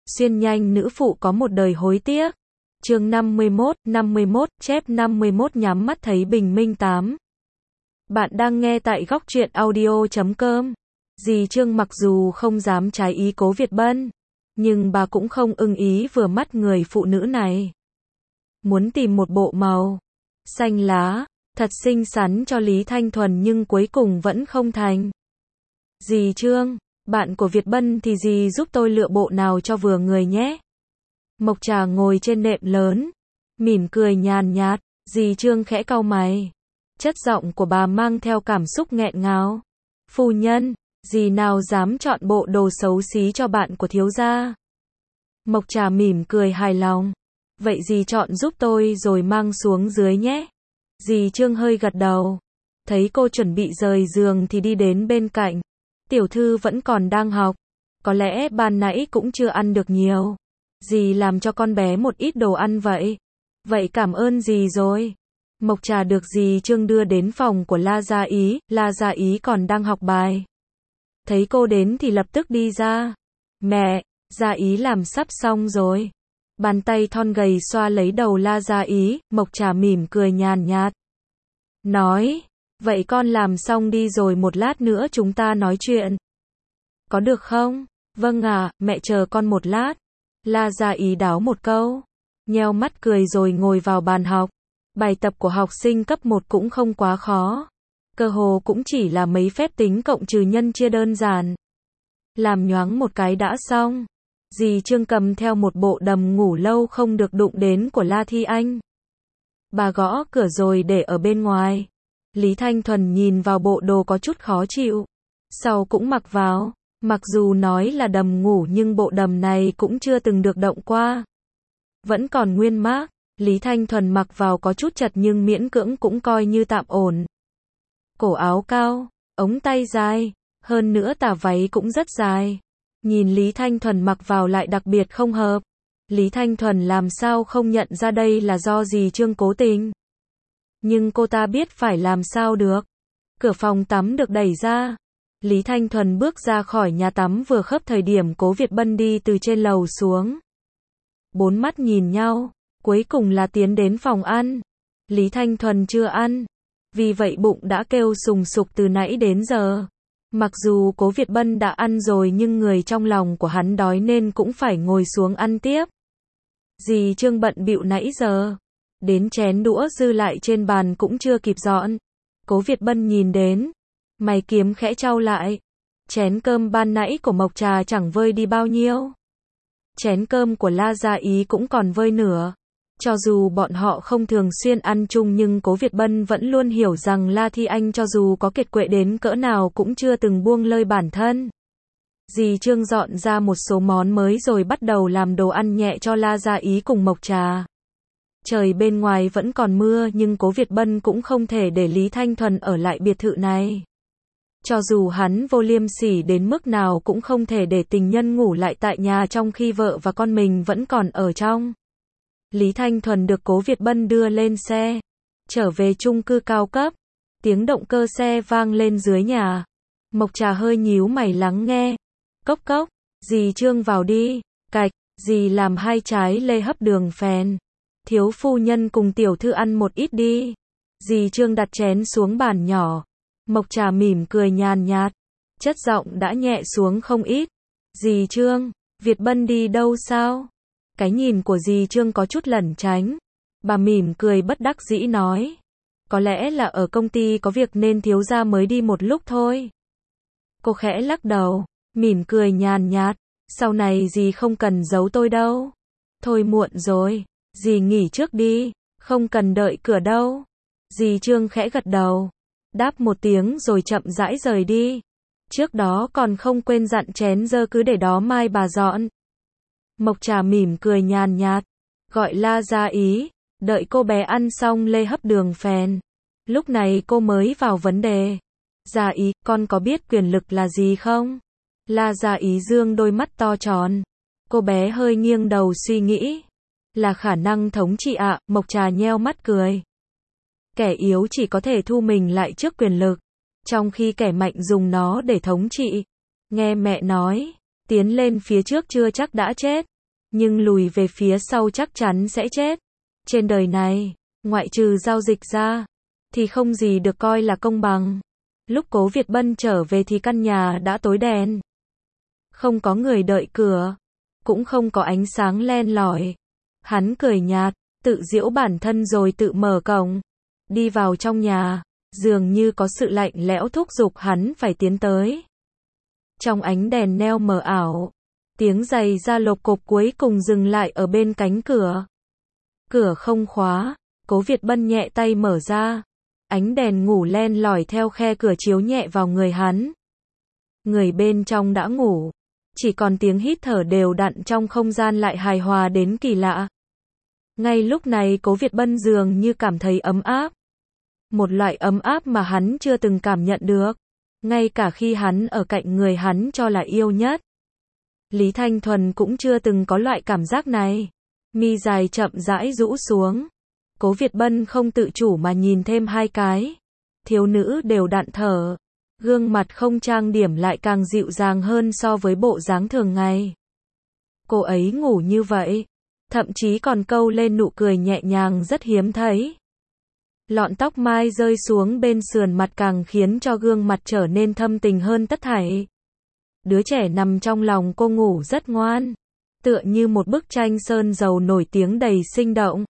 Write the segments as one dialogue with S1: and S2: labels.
S1: xuyên nhanh nữ phụ có một đời hối tiếc. Chương 51, chép 51 nhắm mắt thấy bình minh 8. Bạn đang nghe tại góc truyện audio.com. Dì Trương mặc dù không dám trái ý Cố Việt Bân, nhưng bà cũng không ưng ý vừa mắt người phụ nữ này. Muốn tìm một bộ màu xanh lá, thật xinh xắn cho Lý Thanh Thuần nhưng cuối cùng vẫn không thành. Dì Trương, bạn của Việt Bân thì dì giúp tôi lựa bộ nào cho vừa người nhé. Mộc Trà ngồi trên nệm lớn, mỉm cười nhàn nhạt, dì Trương khẽ cau mày. Chất giọng của bà mang theo cảm xúc nghẹn ngào. Phu nhân, dì nào dám chọn bộ đồ xấu xí cho bạn của thiếu gia. Mộc Trà mỉm cười hài lòng. Vậy dì chọn giúp tôi rồi mang xuống dưới nhé. Dì Trương hơi gật đầu. Thấy cô chuẩn bị rời giường thì đi đến bên cạnh. Tiểu thư vẫn còn đang học. Có lẽ ban nãy cũng chưa ăn được nhiều. Dì làm cho con bé một ít đồ ăn vậy. Vậy cảm ơn dì rồi. Mộc Trà được dì Trương đưa đến phòng của La Gia Ý. La Gia Ý còn đang học bài. Thấy cô đến thì lập tức đi ra. Mẹ, Gia Ý làm sắp xong rồi. Bàn tay thon gầy xoa lấy đầu La Gia Ý. Mộc Trà mỉm cười nhàn nhạt. Nói, vậy con làm xong đi rồi một lát nữa chúng ta nói chuyện. Có được không? Vâng ạ, mẹ chờ con một lát. La Gia Ý đáo một câu. Nheo mắt cười rồi ngồi vào bàn học. Bài tập của học sinh cấp 1 cũng không quá khó. Cơ hồ cũng chỉ là mấy phép tính cộng trừ nhân chia đơn giản. Làm nhoáng một cái đã xong. Dì Trương cầm theo một bộ đầm ngủ lâu không được đụng đến của La Thi Anh. Bà gõ cửa rồi để ở bên ngoài. Lý Thanh Thuần nhìn vào bộ đồ có chút khó chịu. Sau cũng mặc vào. Mặc dù nói là đầm ngủ nhưng bộ đầm này cũng chưa từng được động qua. Vẫn còn nguyên mác. Lý Thanh Thuần mặc vào có chút chật nhưng miễn cưỡng cũng coi như tạm ổn. Cổ áo cao, ống tay dài, hơn nữa tà váy cũng rất dài. Nhìn Lý Thanh Thuần mặc vào lại đặc biệt không hợp. Lý Thanh Thuần làm sao không nhận ra đây là do dì Trương cố tình. Nhưng cô ta biết phải làm sao được. Cửa phòng tắm được đẩy ra. Lý Thanh Thuần bước ra khỏi nhà tắm vừa khớp thời điểm Cố Việt Bân đi từ trên lầu xuống. Bốn mắt nhìn nhau, cuối cùng là tiến đến phòng ăn. Lý Thanh Thuần chưa ăn, vì vậy bụng đã kêu sùng sục từ nãy đến giờ. Mặc dù Cố Việt Bân đã ăn rồi nhưng người trong lòng của hắn đói nên cũng phải ngồi xuống ăn tiếp. Dì Trương bận bịu nãy giờ, đến chén đũa dư lại trên bàn cũng chưa kịp dọn. Cố Việt Bân nhìn đến, mày kiếm khẽ chau lại. Chén cơm ban nãy của Mộc Trà chẳng vơi đi bao nhiêu. Chén cơm của La Gia Ý cũng còn vơi nửa. Cho dù bọn họ không thường xuyên ăn chung nhưng Cố Việt Bân vẫn luôn hiểu rằng La Thi Anh cho dù có kiệt quệ đến cỡ nào cũng chưa từng buông lơi bản thân. Dì Trương dọn ra một số món mới rồi bắt đầu làm đồ ăn nhẹ cho La Gia Ý cùng Mộc Trà. Trời bên ngoài vẫn còn mưa nhưng Cố Việt Bân cũng không thể để Lý Thanh Thuần ở lại biệt thự này. Cho dù hắn vô liêm sỉ đến mức nào cũng không thể để tình nhân ngủ lại tại nhà trong khi vợ và con mình vẫn còn ở trong. Lý Thanh Thuần được Cố Việt Bân đưa lên xe, trở về chung cư cao cấp. Tiếng động cơ xe vang lên dưới nhà. Mộc Trà hơi nhíu mày lắng nghe. Cốc cốc, dì Trương vào đi. Cạch, dì làm 2 trái lê hấp đường phèn. Thiếu phu nhân cùng tiểu thư ăn một ít đi. Dì Trương đặt chén xuống bàn nhỏ. Mộc Trà mỉm cười nhàn nhạt. Chất giọng đã nhẹ xuống không ít. Dì Trương, Việt Bân đi đâu sao? Cái nhìn của dì Trương có chút lẩn tránh. Bà mỉm cười bất đắc dĩ nói. Có lẽ là ở công ty có việc nên thiếu gia mới đi một lúc thôi. Cô khẽ lắc đầu, mỉm cười nhàn nhạt. Sau này dì không cần giấu tôi đâu. Thôi muộn rồi, dì nghỉ trước đi, không cần đợi cửa đâu. Dì Trương khẽ gật đầu, đáp một tiếng rồi chậm rãi rời đi. Trước đó còn không quên dặn chén dơ cứ để đó mai bà dọn. Mộc Trà mỉm cười nhàn nhạt, gọi La Gia Ý, đợi cô bé ăn xong lê hấp đường phèn. Lúc này cô mới vào vấn đề. Gia Ý, con có biết quyền lực là gì không? La Gia Ý dương đôi mắt to tròn. Cô bé hơi nghiêng đầu suy nghĩ. Là khả năng thống trị ạ. Mộc Trà nheo mắt cười. Kẻ yếu chỉ có thể thu mình lại trước quyền lực, trong khi kẻ mạnh dùng nó để thống trị. Nghe mẹ nói, tiến lên phía trước chưa chắc đã chết. nhưng lùi về phía sau chắc chắn sẽ chết. Trên đời này, ngoại trừ giao dịch ra, thì không gì được coi là công bằng. Lúc Cố Việt Bân trở về thì căn nhà đã tối đen. Không có người đợi cửa, cũng không có ánh sáng len lỏi. Hắn cười nhạt, tự giễu bản thân rồi tự mở cổng. Đi vào trong nhà, dường như có sự lạnh lẽo thúc giục hắn phải tiến tới. Trong ánh đèn neo mờ ảo, tiếng giày da lộc cộc cuối cùng dừng lại ở bên cánh cửa. Cửa không khóa, Cố Việt Bân nhẹ tay mở ra. Ánh đèn ngủ len lỏi theo khe cửa chiếu nhẹ vào người hắn. Người bên trong đã ngủ, chỉ còn tiếng hít thở đều đặn trong không gian lại hài hòa đến kỳ lạ. Ngay lúc này Cố Việt Bân dường như cảm thấy ấm áp. Một loại ấm áp mà hắn chưa từng cảm nhận được, ngay cả khi hắn ở cạnh người hắn cho là yêu nhất. Lý Thanh Thuần cũng chưa từng có loại cảm giác này. Mi dài chậm rãi rũ xuống. Cố Việt Bân không tự chủ mà nhìn thêm hai cái. Thiếu nữ đều đặn thở. Gương mặt không trang điểm lại càng dịu dàng hơn so với bộ dáng thường ngày. Cô ấy ngủ như vậy, thậm chí còn câu lên nụ cười nhẹ nhàng rất hiếm thấy. Lọn tóc mai rơi xuống bên sườn mặt càng khiến cho gương mặt trở nên thâm tình hơn tất thảy. Đứa trẻ nằm trong lòng cô ngủ rất ngoan, tựa như một bức tranh sơn dầu nổi tiếng đầy sinh động.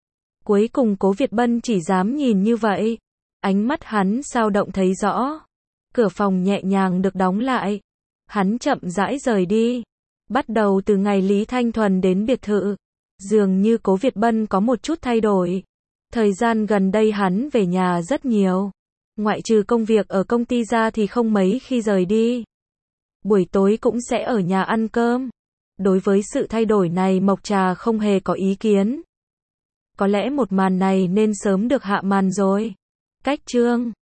S1: Cuối cùng Cố Việt Bân chỉ dám nhìn như vậy. Ánh mắt hắn sao động thấy rõ. Cửa phòng nhẹ nhàng được đóng lại. Hắn chậm rãi rời đi. Bắt đầu từ ngày Lý Thanh Thuần đến biệt thự, dường như Cố Việt Bân có một chút thay đổi. Thời gian gần đây hắn về nhà rất nhiều. Ngoại trừ công việc ở công ty ra thì không mấy khi rời đi. Buổi tối cũng sẽ ở nhà ăn cơm. Đối với sự thay đổi này Mộc Trà không hề có ý kiến. Có lẽ một màn này nên sớm được hạ màn rồi. Cách chương